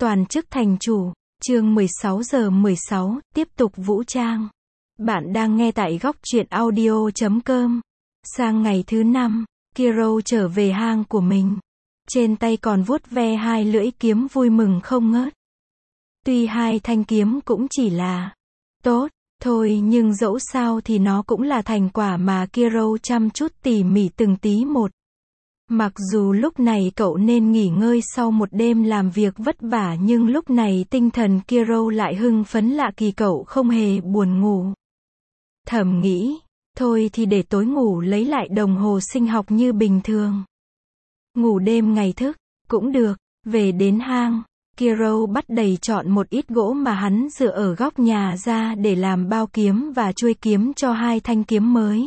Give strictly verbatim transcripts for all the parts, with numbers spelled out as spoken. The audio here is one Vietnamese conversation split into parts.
Toàn chức thành chủ, chương mười sáu giờ mười sáu, tiếp tục vũ trang. Bạn đang nghe tại góc truyện audio chấm com. Sang ngày thứ năm, Kiro trở về hang của mình. Trên tay còn vuốt ve hai lưỡi kiếm vui mừng không ngớt. Tuy hai thanh kiếm cũng chỉ là tốt thôi, nhưng dẫu sao thì nó cũng là thành quả mà Kiro chăm chút tỉ mỉ từng tí một. Mặc dù lúc này cậu nên nghỉ ngơi sau một đêm làm việc vất vả, nhưng lúc này tinh thần Kiro lại hưng phấn lạ kỳ, cậu không hề buồn ngủ. Thầm nghĩ, thôi thì để tối ngủ lấy lại đồng hồ sinh học như bình thường. Ngủ đêm ngày thức, cũng được. Về đến hang, Kiro bắt đầy chọn một ít gỗ mà hắn dựa ở góc nhà ra để làm bao kiếm và chuôi kiếm cho hai thanh kiếm mới.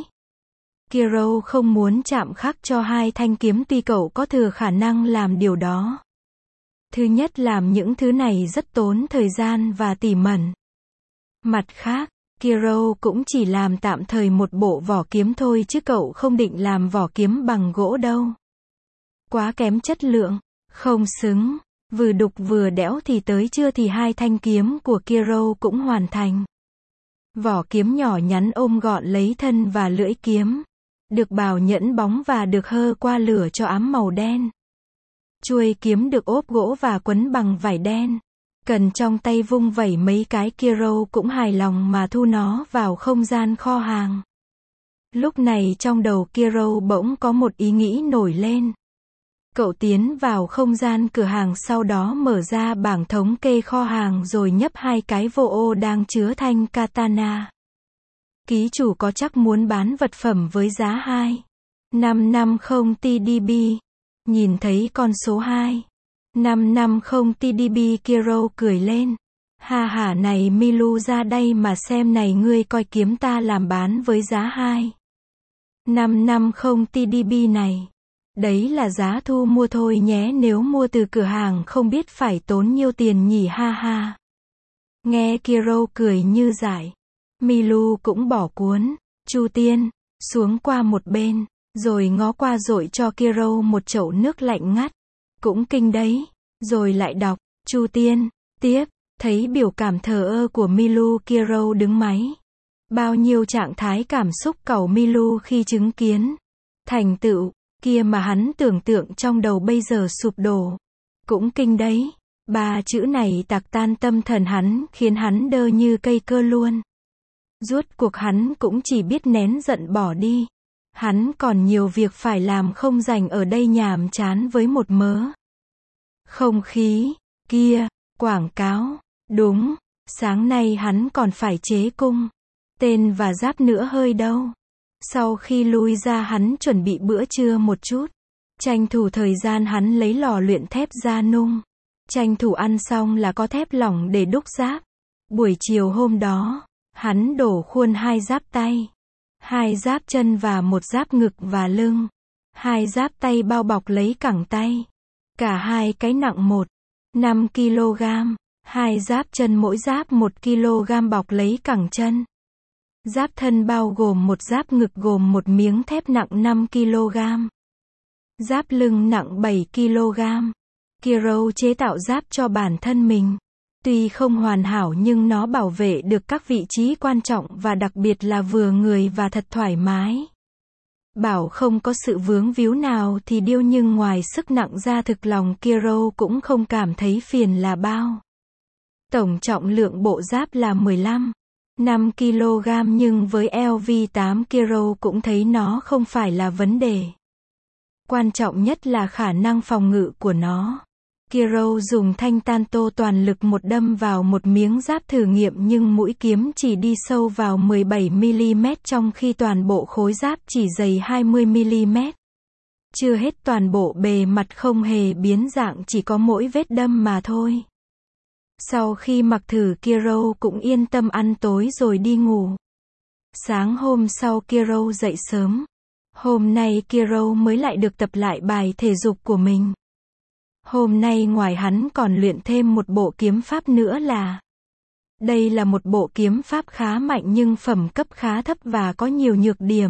Kiro không muốn chạm khắc cho hai thanh kiếm, tuy cậu có thừa khả năng làm điều đó. Thứ nhất, làm những thứ này rất tốn thời gian và tỉ mẩn. Mặt khác, Kiro cũng chỉ làm tạm thời một bộ vỏ kiếm thôi chứ cậu không định làm vỏ kiếm bằng gỗ đâu. Quá kém chất lượng, không xứng. Vừa đục vừa đẽo thì tới trưa thì hai thanh kiếm của Kiro cũng hoàn thành. Vỏ kiếm nhỏ nhắn ôm gọn lấy thân và lưỡi kiếm. Được bào nhẫn bóng và được hơ qua lửa cho ám màu đen. Chuôi kiếm được ốp gỗ và quấn bằng vải đen. Cần trong tay vung vẩy mấy cái, Kiro cũng hài lòng mà thu nó vào không gian kho hàng. Lúc này trong đầu Kiro bỗng có một ý nghĩ nổi lên. Cậu tiến vào không gian cửa hàng, sau đó mở ra bảng thống kê kho hàng rồi nhấp hai cái vô ô đang chứa thanh katana. Ký chủ có chắc muốn bán vật phẩm với giá hai năm năm không tê đê bê. Nhìn thấy con số hai năm năm không tê đê bê, Kiro cười lên. Ha hả, này Milu, ra đây mà xem này, ngươi coi kiếm ta làm bán với giá hai năm năm không tê đê bê này. Đấy là giá thu mua thôi nhé, nếu mua từ cửa hàng không biết phải tốn nhiêu tiền nhỉ, ha ha. Nghe Kiro cười như giải, Milu cũng bỏ cuốn Chu Tiên xuống qua một bên, rồi ngó qua dội cho Kiro một chậu nước lạnh ngắt. Cũng kinh đấy. Rồi lại đọc Chu Tiên tiếp. Thấy biểu cảm thờ ơ của Milu, Kiro đứng máy. Bao nhiêu trạng thái cảm xúc cẩu Milu khi chứng kiến thành tựu kia mà hắn tưởng tượng trong đầu bây giờ sụp đổ. Cũng kinh đấy. Ba chữ này tạc tan tâm thần hắn, khiến hắn đơ như cây cơ luôn. Rốt cuộc hắn cũng chỉ biết nén giận bỏ đi. Hắn còn nhiều việc phải làm, không rảnh ở đây nhàm chán với một mớ không khí. Kia, quảng cáo. Đúng, sáng nay hắn còn phải chế cung, tên và giáp nữa hơi đâu. Sau khi lui ra, hắn chuẩn bị bữa trưa một chút. Tranh thủ thời gian hắn lấy lò luyện thép ra nung. Tranh thủ ăn xong là có thép lỏng để đúc giáp. Buổi chiều hôm đó, hắn đổ khuôn hai giáp tay, hai giáp chân và một giáp ngực và lưng. Hai giáp tay bao bọc lấy cẳng tay. Cả hai cái nặng một phẩy năm ki lô gam. Hai giáp chân mỗi giáp một ki lô gam bọc lấy cẳng chân. Giáp thân bao gồm một giáp ngực gồm một miếng thép nặng năm ki lô gam. Giáp lưng nặng bảy ki lô gam. Kiro chế tạo giáp cho bản thân mình. Tuy không hoàn hảo nhưng nó bảo vệ được các vị trí quan trọng và đặc biệt là vừa người và thật thoải mái. Bảo không có sự vướng víu nào thì điêu, nhưng ngoài sức nặng ra thực lòng Kiro cũng không cảm thấy phiền là bao. Tổng trọng lượng bộ giáp là mười lăm phẩy năm ki lô gam, nhưng với L V tám Kiro cũng thấy nó không phải là vấn đề. Quan trọng nhất là khả năng phòng ngự của nó. Kiro dùng thanh tanto toàn lực một đâm vào một miếng giáp thử nghiệm, nhưng mũi kiếm chỉ đi sâu vào mười bảy mi li mét, trong khi toàn bộ khối giáp chỉ dày hai mươi mi li mét. Chưa hết, toàn bộ bề mặt không hề biến dạng, chỉ có mỗi vết đâm mà thôi. Sau khi mặc thử, Kiro cũng yên tâm ăn tối rồi đi ngủ. Sáng hôm sau Kiro dậy sớm. Hôm nay Kiro mới lại được tập lại bài thể dục của mình. Hôm nay ngoài hắn còn luyện thêm một bộ kiếm pháp nữa là. Đây là một bộ kiếm pháp khá mạnh nhưng phẩm cấp khá thấp và có nhiều nhược điểm.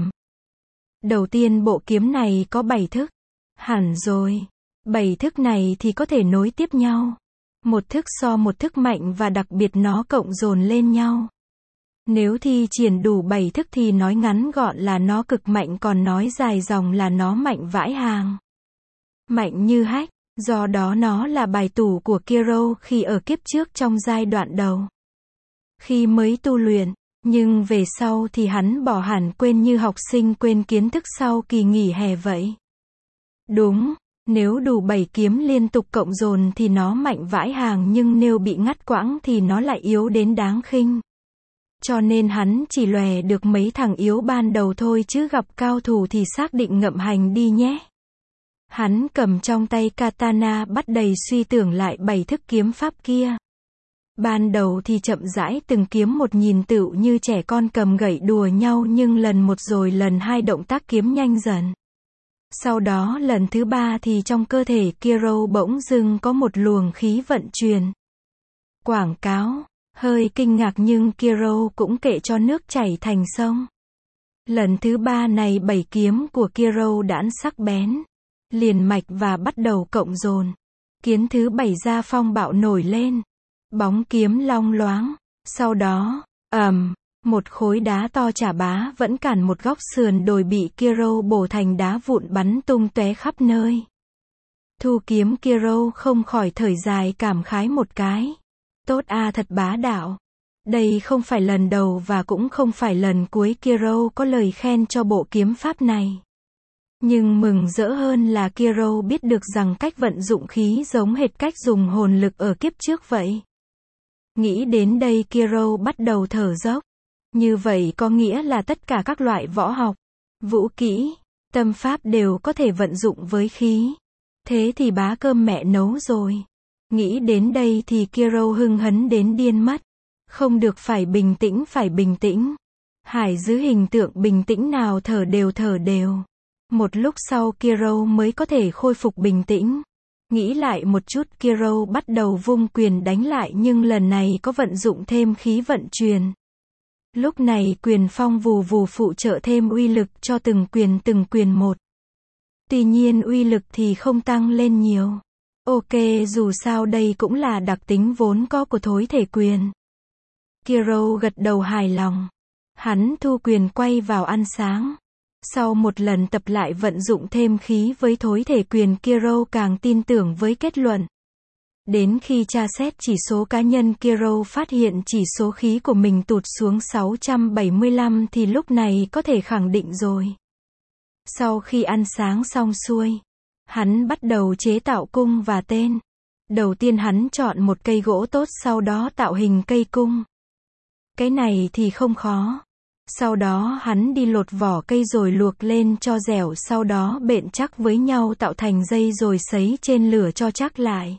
Đầu tiên, bộ kiếm này có bảy thức. Hẳn rồi. Bảy thức này thì có thể nối tiếp nhau. Một thức so một thức mạnh và đặc biệt nó cộng dồn lên nhau. Nếu thi triển đủ bảy thức thì nói ngắn gọn là nó cực mạnh, còn nói dài dòng là nó mạnh vãi hàng. Mạnh như hách, do đó nó là bài tủ của Kiro khi ở kiếp trước trong giai đoạn đầu. Khi mới tu luyện, nhưng về sau thì hắn bỏ hẳn, quên như học sinh quên kiến thức sau kỳ nghỉ hè vậy. Đúng, nếu đủ bảy kiếm liên tục cộng dồn thì nó mạnh vãi hàng, nhưng nếu bị ngắt quãng thì nó lại yếu đến đáng khinh. Cho nên hắn chỉ lòe được mấy thằng yếu ban đầu thôi, chứ gặp cao thủ thì xác định ngậm hành đi nhé. Hắn cầm trong tay katana bắt đầy suy tưởng lại bảy thức kiếm pháp kia. Ban đầu thì chậm rãi từng kiếm một, nhìn tựu như trẻ con cầm gậy đùa nhau, nhưng lần một rồi lần hai động tác kiếm nhanh dần. Sau đó lần thứ ba thì trong cơ thể Kiro bỗng dưng có một luồng khí vận truyền. Quảng cáo, hơi kinh ngạc nhưng Kiro cũng kệ cho nước chảy thành sông. Lần thứ ba này bảy kiếm của Kiro đãn sắc bén, liền mạch và bắt đầu cộng dồn. Kiếm thứ bảy ra phong bạo nổi lên. Bóng kiếm long loáng. Sau đó, ầm, um, một khối đá to chả bá vẫn cản một góc sườn đồi bị Kiro bổ thành đá vụn bắn tung tóe khắp nơi. Thu kiếm Kiro không khỏi thở dài cảm khái một cái. Tốt a, thật bá đạo. Đây không phải lần đầu và cũng không phải lần cuối Kiro có lời khen cho bộ kiếm pháp này. Nhưng mừng rỡ hơn là Kiro biết được rằng cách vận dụng khí giống hệt cách dùng hồn lực ở kiếp trước vậy. Nghĩ đến đây Kiro bắt đầu thở dốc. Như vậy có nghĩa là tất cả các loại võ học, vũ kỹ, tâm pháp đều có thể vận dụng với khí. Thế thì bá cơm mẹ nấu rồi. Nghĩ đến đây thì Kiro hưng hấn đến điên mất. Không được, phải bình tĩnh, phải bình tĩnh. Hải giữ hình tượng bình tĩnh nào, thở đều thở đều. Một lúc sau Kiro mới có thể khôi phục bình tĩnh. Nghĩ lại một chút, Kiro bắt đầu vung quyền đánh lại, nhưng lần này có vận dụng thêm khí vận truyền. Lúc này quyền phong vù vù phụ trợ thêm uy lực cho từng quyền từng quyền một. Tuy nhiên uy lực thì không tăng lên nhiều. Ok, dù sao đây cũng là đặc tính vốn có của thối thể quyền. Kiro gật đầu hài lòng. Hắn thu quyền quay vào ăn sáng. Sau một lần tập lại vận dụng thêm khí với thối thể quyền, Kiro càng tin tưởng với kết luận. Đến khi tra xét chỉ số cá nhân, Kiro phát hiện chỉ số khí của mình tụt xuống sáu trăm bảy mươi lăm thì lúc này có thể khẳng định rồi. Sau khi ăn sáng xong xuôi, hắn bắt đầu chế tạo cung và tên. Đầu tiên hắn chọn một cây gỗ tốt, sau đó tạo hình cây cung. Cái này thì không khó. Sau đó hắn đi lột vỏ cây rồi luộc lên cho dẻo, sau đó bện chắc với nhau tạo thành dây rồi sấy trên lửa cho chắc lại.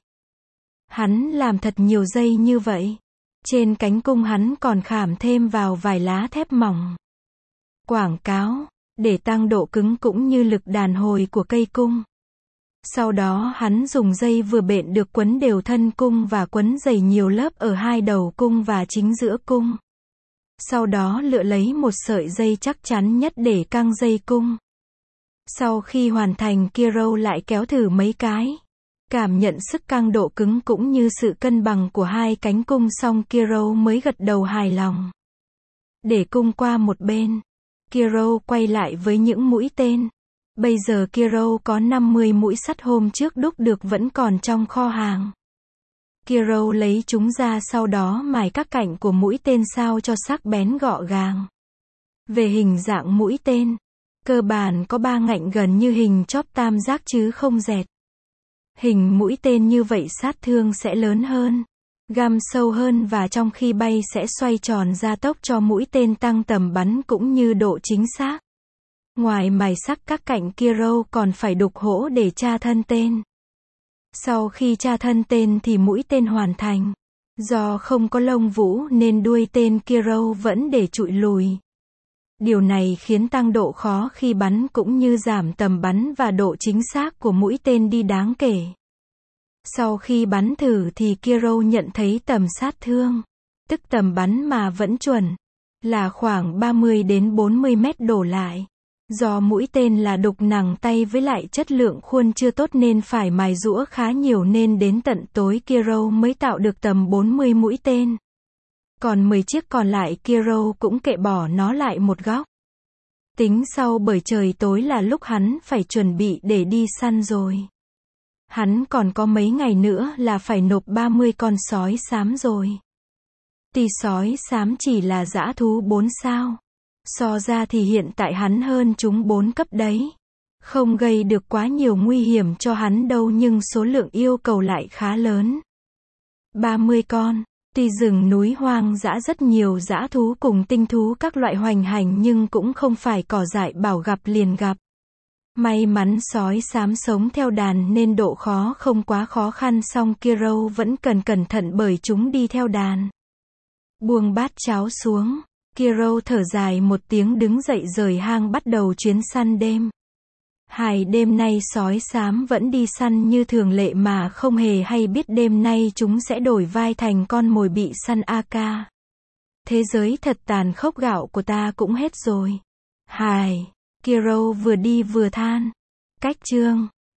Hắn làm thật nhiều dây như vậy. Trên cánh cung hắn còn khảm thêm vào vài lá thép mỏng. Quảng cáo, để tăng độ cứng cũng như lực đàn hồi của cây cung. Sau đó hắn dùng dây vừa bện được quấn đều thân cung và quấn dày nhiều lớp ở hai đầu cung và chính giữa cung. Sau đó lựa lấy một sợi dây chắc chắn nhất để căng dây cung. Sau khi hoàn thành, Kiro lại kéo thử mấy cái. Cảm nhận sức căng, độ cứng cũng như sự cân bằng của hai cánh cung xong Kiro mới gật đầu hài lòng. Để cung qua một bên, Kiro quay lại với những mũi tên. Bây giờ Kiro có năm mươi mũi sắt hôm trước đúc được vẫn còn trong kho hàng. Kiro lấy chúng ra, sau đó mài các cạnh của mũi tên sao cho sắc bén gọn gàng. Về hình dạng mũi tên, cơ bản có ba ngạnh gần như hình chóp tam giác chứ không dẹt. Hình mũi tên như vậy sát thương sẽ lớn hơn, găm sâu hơn và trong khi bay sẽ xoay tròn gia tốc cho mũi tên tăng tầm bắn cũng như độ chính xác. Ngoài mài sắc các cạnh, Kiro còn phải đục hỗ để tra thân tên. Sau khi tra thân tên thì mũi tên hoàn thành. Do không có lông vũ nên đuôi tên Kiro vẫn để trụi lùi. Điều này khiến tăng độ khó khi bắn cũng như giảm tầm bắn và độ chính xác của mũi tên đi đáng kể. Sau khi bắn thử thì Kiro nhận thấy tầm sát thương, tức tầm bắn mà vẫn chuẩn, là khoảng ba mươi đến bốn mươi mét đổ lại. Do mũi tên là đục nặng tay với lại chất lượng khuôn chưa tốt nên phải mài giũa khá nhiều nên đến tận tối Kiro mới tạo được tầm bốn mươi mũi tên. Còn mười chiếc còn lại Kiro cũng kệ bỏ nó lại một góc. Tính sau bởi trời tối là lúc hắn phải chuẩn bị để đi săn rồi. Hắn còn có mấy ngày nữa là phải nộp ba mươi con sói xám rồi. Tuy sói xám chỉ là dã thú bốn sao. So ra thì hiện tại hắn hơn chúng bốn cấp đấy. Không gây được quá nhiều nguy hiểm cho hắn đâu nhưng số lượng yêu cầu lại khá lớn. ba mươi con. Tuy rừng núi hoang dã rất nhiều dã thú cùng tinh thú các loại hoành hành nhưng cũng không phải cỏ dại bảo gặp liền gặp. May mắn sói xám sống theo đàn nên độ khó không quá khó khăn song Kiro vẫn cần cẩn thận bởi chúng đi theo đàn. Buông bát cháo xuống, Kiro thở dài một tiếng đứng dậy rời hang bắt đầu chuyến săn đêm. Hai đêm nay sói xám vẫn đi săn như thường lệ mà không hề hay biết đêm nay chúng sẽ đổi vai thành con mồi bị săn a ca. Thế giới thật tàn khốc, gạo của ta cũng hết rồi. Hài, Kiro vừa đi vừa than. Cách chương